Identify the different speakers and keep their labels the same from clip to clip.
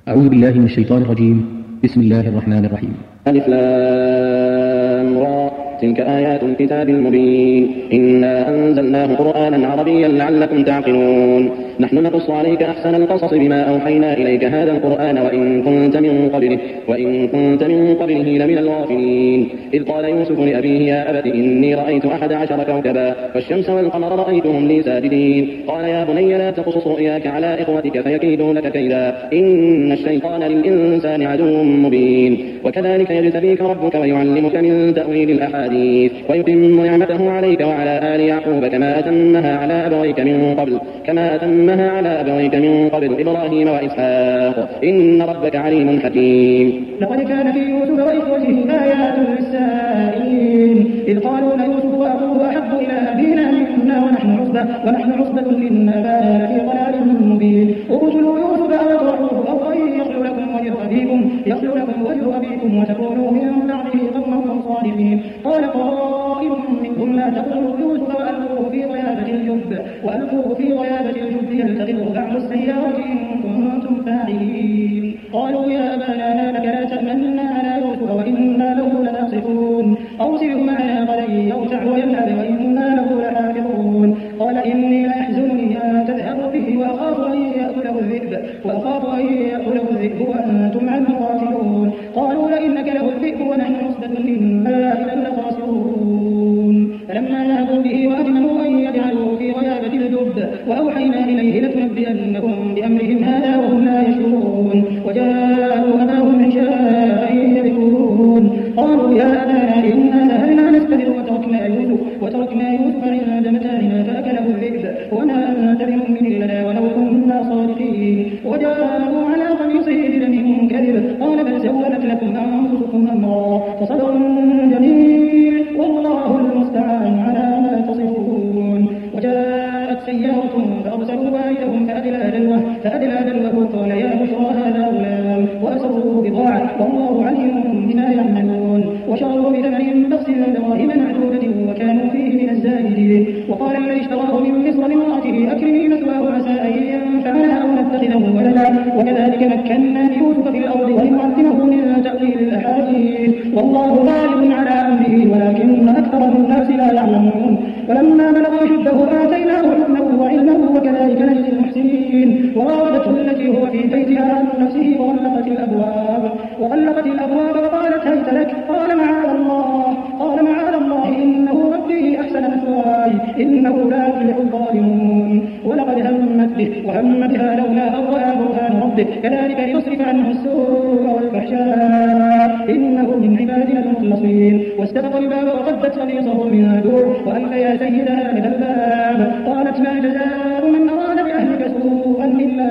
Speaker 1: أعوذ بالله من الشيطان الرجيم. بسم الله الرحمن الرحيم.
Speaker 2: ألف لام را تلك آيات الكتاب المبين إنا أنزلناه قرآنا عربيا لعلكم تعقلون نحن نقص عليك أحسن القصص بما أوحينا إليك هذا القرآن وإن كنت من قبله لمن الغافلين إذ قال يوسف لأبيه يا أبت إني رأيت 11 كوكبا والشمس والقمر رأيتهم لي ساجدين قال يا بني لا تقصص رؤياك على إخوتك فيكيدوا لك كيدا إن الشيطان للإنسان عدو مبين وكذلك يجتبيك ربك ويعلمك من تأويل الأحاديث ويتم نعمته عليك وعلى آل يعقوب كما أتمها على أبويك من قبل إبراهيم وإسحاق إن ربك عليم حكيم.
Speaker 3: لقد كان في يوسف وإخوته آيات للسائلين إذ قالوا ليوسف وأخوه أحب إلى أبينا منا ونحن عصبة إن أبانا لفي ضلال مبين اقتلوا يوسف أو اطرحوه أو يخلو لكم وجه أبيكم وتكونوا من بعده قوما صالحين قال قائل منكم لا تقتلوا يوسف وألقوه في غيابة الجب يلتقطه بعض السيارة إن كنتم فاعلين قالوا يا أبانا ما لك لا تأمنا على يوسف وإنا له لناصحون أرسله معنا غدا يرتع ويلعب وإنا له لحافظون قال إني ليحزنني أن تذهبوا به وأخاف أن يأكله الذئب وأنتم عنه غافلون قالوا لئن أكله الذئب ونحن عصبة إنا إذا لخاسرون فلما ذهبوا به وأجمعوا أن يجعلوه في غيابة الجب وأوحينا إليه لتنبئنهم بأمرهم هذا وهم لا يشعرون وجاءوا أباهم عشاء يبكون قالوا يا أبانا إنا ذهبنا نستبر وتركنا يوسف عند متاعنا فأكله الذئب وما أنت بمؤمن لنا ولو كنا صادقين وجاءوا على قميصه بدم كذب قال بل سولت لكم أنفسكم أمرا فصبر جميل والله المستعان على ما تصفون وجاءت سيارة فأرسلوا واردهم فأدلى دلوه قال يا بشرى هذا غلام وأسروه بضاعة والله عليم بما يعملون وشروا بثمن بخس دراهم معدودة وكانوا فيه من الزاهدين وقال الذي اشتراه من مصر لامرأته أكرمي مثواه عسى أن ينفعنا أو نتخذه ولدا وكذلك مكنا ليوسف في الأرض ولنعلمه من تأويل الأحاديث والله غالب على أمره ولكن أكثر الناس لا يعلمون ولما بلغ أشده آتيناه حكمه وعلمه وكذلك نجزي المحسنين وراودته التي هو في بيتها عن نفسه وغلقت الأبواب وقالت هيت لك قال معاذ الله إنه ربي أحسن مثواي إنه لا يفلح الظالمون ولقد همت به وهم بها لولا أن رأى برهان ربه كذلك ليصرف عنه السوء والفحشاء إنه من عبادنا المخلصين واستبق الباب وقدت قميصه من دور وألف يا سيدها لدى الباب قالت ما جزاء من أراد بأهلك سوءا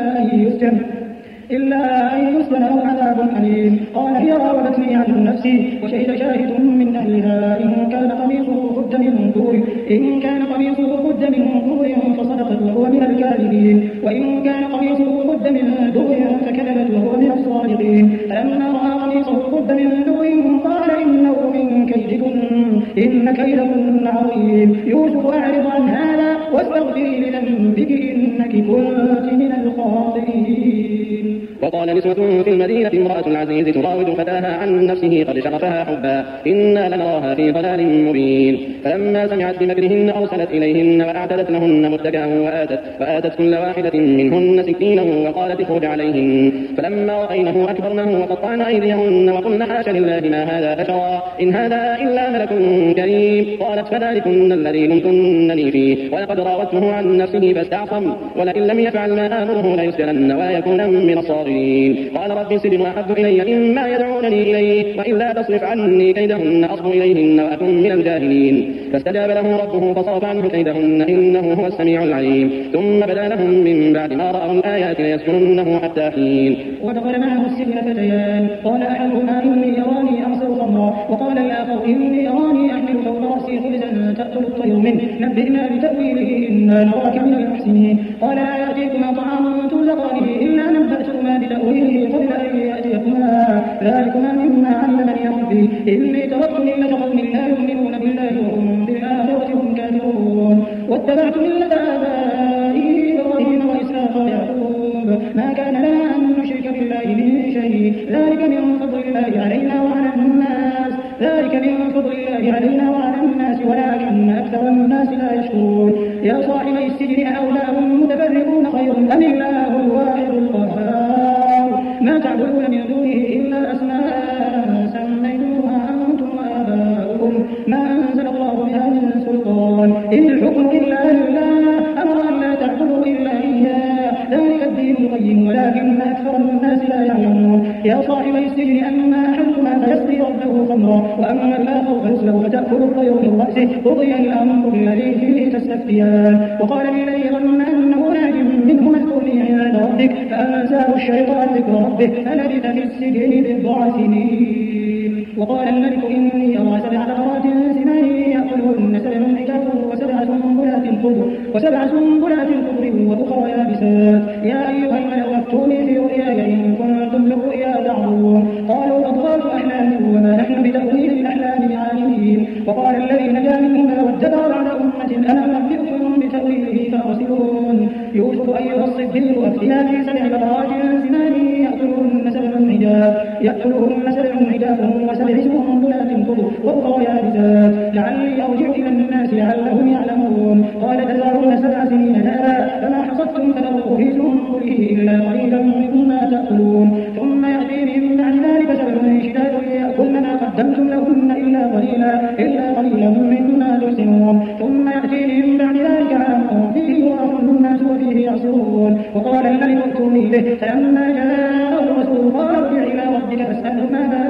Speaker 3: إلا أن يسجن أو عذاب أليم قال هي راودتني عن نفسي وشهد شاهد من أهلها إن كان قميصه قد من دور فصدقت وهو من الكاذبين وإن كان قميصه قد من دور فكذبت وهو من الصادقين فلما رأى قميصه قد من دور قال إنه من كيدكن إن كيدكن عظيم يوسف أعرض عن هذا واستغفري لذنبك إنك كنت من الخاطئين.
Speaker 2: وقال نسوة في المدينة امرأة العزيز تراود فتاها عن نفسه قد شغفها حبا إنا لنراها في ضلال مبين فلما سمعت بمكرهن أرسلت إليهن وأعتدت لهن متكئا وآتت كل واحدة منهن سكينا وقالت اخرج عليهن فلما رأينه أكبرنه وقطعن أيديهن وقلن حاش لله ما هذا بشرا إن هذا إلا ملك كريم قالت فذلكن الذي لمتنني فيه ولقد راودته عن نفسه فاستعصم ولئن لم يفعل ما آمره ليسجنن ويكون من الصاغرين قال رب السجن أحب إلي مما يدعونني إليه وإلا تصرف عني كيدهن أصب إليهن وأكن من الجاهلين فاستجاب له ربه فصرف عنه كيدهن إنه هو السميع العليم ثم بدا لهم من بعد ما رأوا الآيات ليسجننه حتى حين
Speaker 3: ودخل معه السجن فتيان قال أحدهما إني أراني أعصر خمرا وقال الآخر إني أراني أحمل فوق رأسي خبزا تأكل الطير منه نبئنا بتأويله إنا نراك من المحسنين قال لا يأتيكما طعام ترزقانه إلا نبأتكما بتأويله قبل أن يأتيكما ذلكما مما علمني ربي إني تركت ملة قوم لا يؤمنون بالله وهم بالآخرة هم كافرون واتبعت ملة آبائي إبراهيم وإسحاق ويعقوب ما كان لنا أن نشرك بالله شيء ذلك من فضل الله علينا وعلى الناس ولكن أكثر الناس لا يشكرون يا صاحبي السجن أولاد متفرقون خير أم الله الواحد القهار ما تعبدون من دونه إلا أسماء سميتموها أنتم وآباؤكم ما أنزل الله بها من سلطان إن الحكم إلا لله أمر أن لا تعبدوا إلا إياه ذلك الدين القيم ولكن أكثر الناس لا يعلمون يا صاحبي السجن أما أحدكما فيسقي ربه خمرا وأما الآخر فيسلب فتأكل الطير من رأسه قضي الأمر الذي فيه تستفتيان وقال للذي ظن أنه ناج منهما اذكرني عند ربك فأنساه الشيطان ذكر ربه فلبث في السجن بضع سنين وقال الملك إني أرى 7 بقرات سمان يأكلهن 7 عجاف وسبع سنبلات خضر وأخرى يابسات يا أيها الملأ أفتوني في رؤياي إن كنتم للرؤيا تعبرون قالوا أضغاث أحلام وما نحن بتأويل الأحلام بعالمين وقال الذي نجا منهما وادكر بعد أمة أنا أنبئكم بتأويله فأرسلون يوسف أيها الصديق أفتنا في 7 بقرات سمان يأكلهن 7 عجاف و7 سنبلات خضر وأخرى يابسات لعلي أرجع إلى الناس لعلهم يعلمون قال تزرعون 7 سنين دابا فما حصدتم فذروه في سنبله إلا قليلا مما تأكلون ثم يأتي من بعد ذلك 7 شداد يأكلن ما قدمتم لهن إلا قليلا مما تحسنون ثم يأتي من بعد ذلك عام فيه يغاث الناس وفيه يعصرون وقال الملك ائتوني به فلما جاءه الرسول قال ارجع إلى ربك فاسأله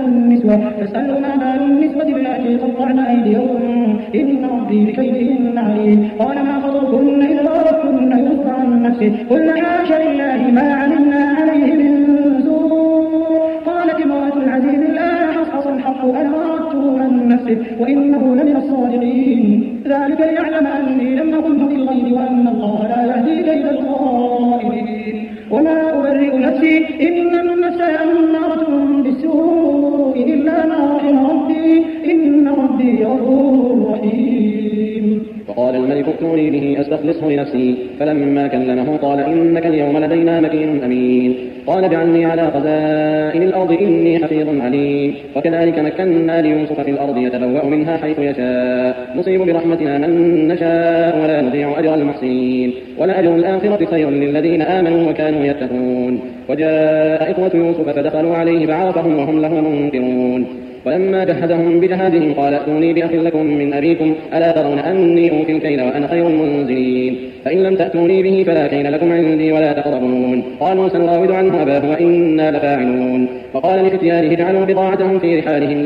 Speaker 3: ما بال النسوة التي قطعن أيديهن إن ربي بكيدهن عليم قال ما خطبكن إذا أردتن يوسف عن نفسه قلنا حاشا لله ما علمنا عليه من سوء قالت امرأة العزيز الآن حصحص الحق أنا أردته عن نفسه وإنه لمن الصادقين ذلك ليعلم أني لم أكن بالغيب وأن الله لا يهدي كيد الخائنين وما أبرئ نفسي إن النفس أمارة بالسوء إلا ما رحم ربي إن ربي غفور رحيم
Speaker 2: وقال الملك ائتوني به أستخلصه لنفسي فلما كلمه قال إنك اليوم لدينا مكين أمين قال اجعلني على خزائن الأرض إني حفيظ عليم وكذلك مكنا ليوسف في الأرض يتبوأ منها حيث يشاء نصيب برحمتنا من نشاء ولا نضيع أجر المحسنين ولأجر الآخرة خير للذين آمنوا وكانوا يتقون وجاء إخوة يوسف فدخلوا عليه بعرفهم وهم له منكرون ولما جهزهم بجهازهم قال ائتوني بأخ لكم من أبيكم ألا ترون أني أوفي الكيل وأنا خير المنزلين فإن لم تأتوني به فلا كيل لكم عندي ولا تقربون قالوا سنراود عنه أباه وإنا لفاعلون وقال لفتيانه اجعلوا بضاعتهم في رحالهم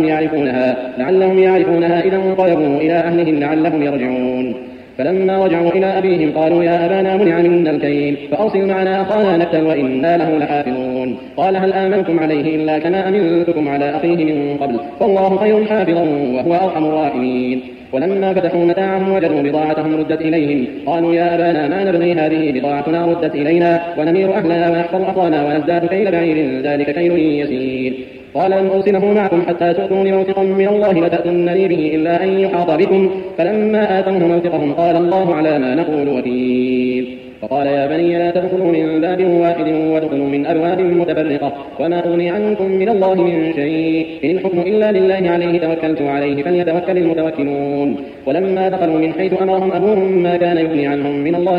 Speaker 2: لعلهم يعرفونها إذا انقلبوا إلى أهلهم لعلهم يرجعون فلما رجعوا إلى أبيهم قالوا يا أبانا منع منا الكيل فأرسل معنا أخانا نكتل وإنا له لحافظون قال هل آمنتم عليه إلا كما أمنتكم على أخيه من قبل فالله خير حافظا وهو أرحم الراحمين ولما فتحوا متاعهم وجدوا بضاعتهم ردت إليهم قالوا يا أبانا ما نبغي هذه بضاعتنا ردت إلينا ونمير أهلنا ونحفظ أخانا ونزداد كيل بعير ذلك كيل يسير قال لن أرسله معكم حتى تؤتون موثقا من الله لتأتونني به إلا أن يحاط بكم فلما آتوه موثقهم قال الله على ما نقول وكيل فقال يا بني لا تدخلوا من باب واحد وادخلوا من أبواب متفرقة وما أغني عنكم من الله من شيء إن الحكم إلا لله عليه توكلت عليه فليتوكل المتوكلون ولما دخلوا من حيث أمرهم أبوهم ما كان يغني عنهم من الله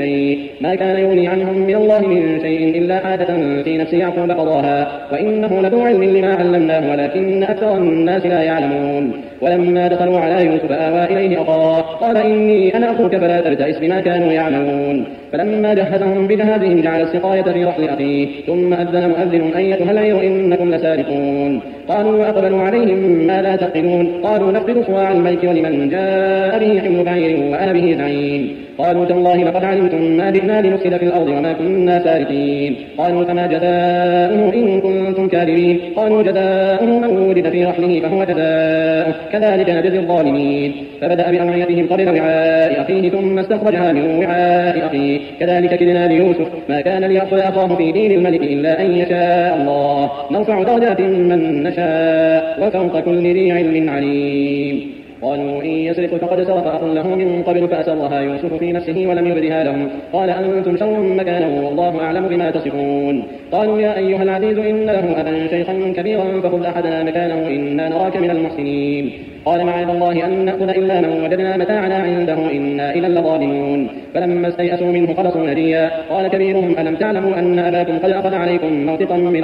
Speaker 2: من شيء إلا حاجة في نفس يعقوب قضاها وإنه لذو علم لما علمناه ولكن أكثر الناس لا يعلمون ولما دخلوا على يوسف آوى إليه أخاه قال إني أنا أخوك فلا تبتئس بما كانوا يعملون فلما جهزهم بجهازهم جعل السقاية في رحل أخيه ثم أذن مؤذن أيتها العير إنكم لسارقون قالوا وأقبلوا عليهم ما لا تقلون قالوا نفقد صواع الملك ولمن جاء به حمل بعير وأنا به زعيم قالوا تالله لقد علمتم ما جئنا لنفسد في الأرض وما كنا سارقين قالوا فما جزاؤه إن كنتم كاذبين قالوا جزاؤه من وجد في رحله فهو جزاؤه كذلك نجزي الظالمين فبدأ بأوعيتهم قبل وعاء أخيه ثم استخرجها من وعاء أخيه كذلك كدنا ليوسف ما كان ليأخذ أخاه في دين الملك إلا أن يشاء الله نرفع درجات من نشاء وفوق كل ذي علم عليم قالوا إن يسرق فقد سرق أخ له من قبل فأسرها يوسف في نفسه ولم يبدها لهم قال أنتم شر مكانا والله أعلم بما تصفون. قالوا يا أيها العزيز إن له أبا شيخا كبيرا فخذ أحدنا مكانه إنا نراك من المحسنين. قال معاذ الله أن نأخذ إلا من وجدنا متاعنا عنده إنا إذا لظالمون. فلما استيئسوا منه خلصوا نجيا قال كبيرهم ألم تعلموا أن أباكم قد أخذ عليكم موثقا من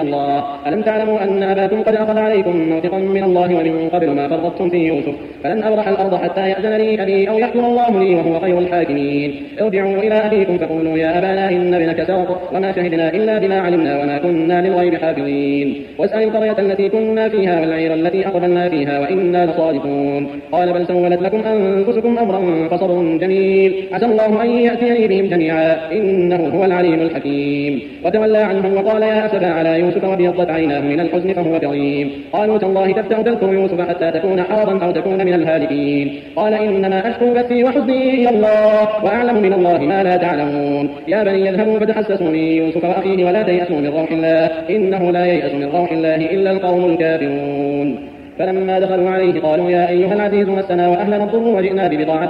Speaker 2: الله ومن قبل ما فرطتم في يوسف فلن أبرح الأرض حتى يأذن لي أبي أو يحكم الله لي وهو خير الحاكمين. ارجعوا إلى أبيكم فقولوا يا أبانا إن ابنك سرق وما شهدنا إلا بما علمنا وما كنا للغيب حافظين. واسأل القرية التي كنا فيها والعير التي أقبلنا فيها وإنا لصادقون. قال بل سولت لكم أنفسكم أمرا فصبر جميل عسى الله أن يأتيني بهم جميعا إنه هو العليم الحكيم. وتولى عنهم وقال يا أسفا على يوسف وابيضت عيناه من الحزن فهو كظيم. قالوا تالله تفتأ تذكر يوسف حتى تكون حرضا أو تكون من الهالكين. قال إنما أشكو بثي وحزني إلى الله وأعلم من الله ما لا تعلمون. يا بني يذهبوا فتحسسوا من يوسف وأخيه ولا تيأسوا من روح الله إنه لا ييأس من روح الله إلا القوم الكافرون. فلما دخلوا عليه قالوا يا أيها العزيز مسنا وأهلنا الضر وجئنا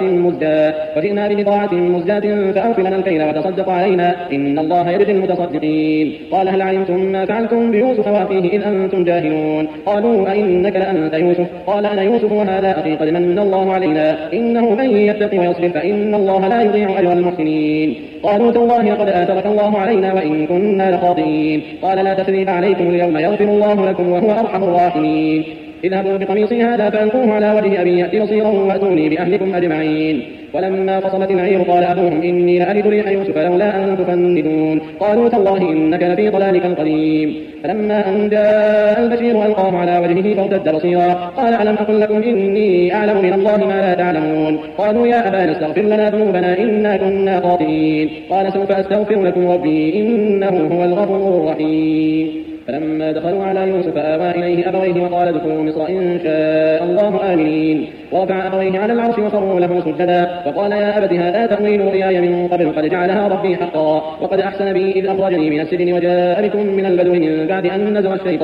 Speaker 2: ببضاعة مزجاة فأوف لنا الكيل وتصدق علينا إن الله يجزي المتصدقين. قال هل علمتم ما فعلتم بيوسف وأخيه إذ أنتم جاهلون. قالوا أئنك لأنت يوسف قال أنا يوسف وهذا أخي قد من الله علينا إنه من يتق ويصبر فإن الله لا يضيع أجر المحسنين. قالوا تالله قد آثرك الله علينا وإن كنا لخاطئين. قال لا تثريب عليكم اليوم يغفر الله لكم وهو أرحم الراحمين. اذهبوا بقميصي هذا فألقوه على وجه أبي يأتي بصيرا وأتوني بأهلكم أجمعين. ولما فصلت العير قال أبوهم إني لأجد ريح يوسف لولا أن تفندون. قالوا تالله إنك لفي ضلالك القديم. فلما أن جاء البشير ألقاه على وجهه فارتد بصيرا قال ألم أقل لكم إني أعلم من الله ما لا تعلمون. قالوا يا أبانا استغفر لنا ذنوبنا إنا كنا خاطئين. قال سوف أستغفر لكم ربي إنه هو الغفور الرحيم. فلما دخلوا على يوسف آوى إليه أبويه وقال ادخلوا مصر إن شاء الله آمنين. ورفع أبويه على العرش وخروا له سجدا وقال يا أبت هذا تأويل رؤياي من قبل قد جعلها ربي حقا وقد أحسن بي إذ أخرجني من السجن وجاء بكم من البدو من بعد أن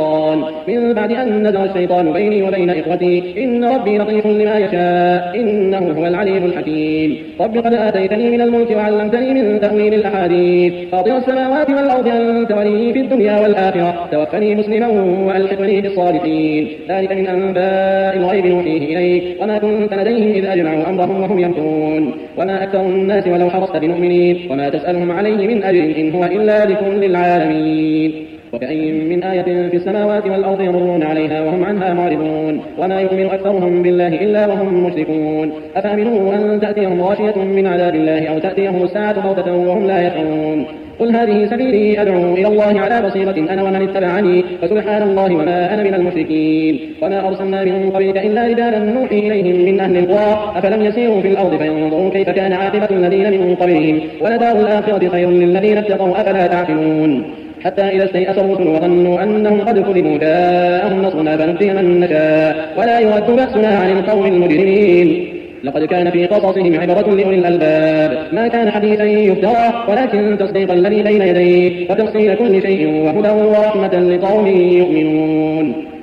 Speaker 2: نزغ الشيطان بيني وبين إخوتي إن ربي لطيف لما يشاء إنه هو العليم الحكيم. رب قد آتيتني من الملك وعلمتني من تأويل الأحاديث فاطر السماوات والأرض أنت ولي في الدنيا والآخرة توفني مسلما وألحقني بالصالحين. ذلك من أنباء الغيب نوحيه إليك وما كنت لديهم إذ أجمعوا أمرهم وهم يمكرون. وما أكثر الناس ولو حرصت بمؤمنين وما تسألهم عليه من أجر إن هو إلا ذكر للعالمين. وكأين من آية في السماوات والأرض يمرون عليها وهم عنها معرضون وما يؤمن أكثرهم بالله إلا وهم مشركون. أفأمنوا أن تأتيهم غاشية من عذاب الله أو تأتيهم الساعة بغتة وهم لا يشعرون. قل هذه سبيلي أدعو إلى الله على بصيرة أنا ومن اتبعني فسبحان الله وما أنا من المشركين. وما أرسلنا من قبلك إلا رجالا نوحي إليهم من أهل القرى أفلم يسيروا في الأرض فينظروا كيف كان عاقبة الذين من قبلهم ولدار الآخرة خير للذين اتقوا أفلا تعقلون. حتى إذا استيأس الرسل وظنوا أنهم قد كذبوا جاءهم نصرنا فنجي من نشاء ولا يرد بأسنا عن القوم المجرمين. لقد كان في قصصهم عبرة لأولي الألباب ما كان حديثا يفترى ولكن تصديق الذي بين يديه وتفصيل كل شيء وهدى ورحمة لقوم يؤمنون.